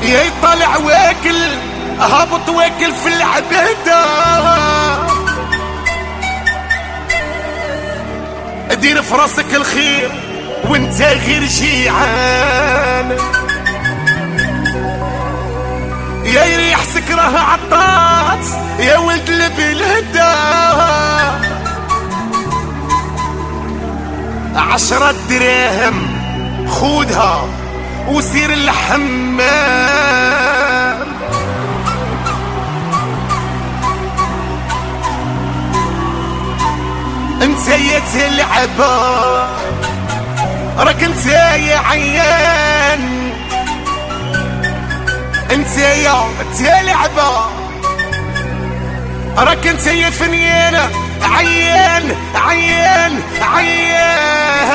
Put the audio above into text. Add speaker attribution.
Speaker 1: يا يطلع واكل هابط واكل في العبادة. دير في راسك الخير وانت غير جيعان، يا يريح سكره عطات يا ولد البلادة. 10 دراهم خودها وسير الحمام. انت يا تلعبة راك انت يا عيان، انت يا تلعبة راك انت يا فنيان عيان عيان عيان.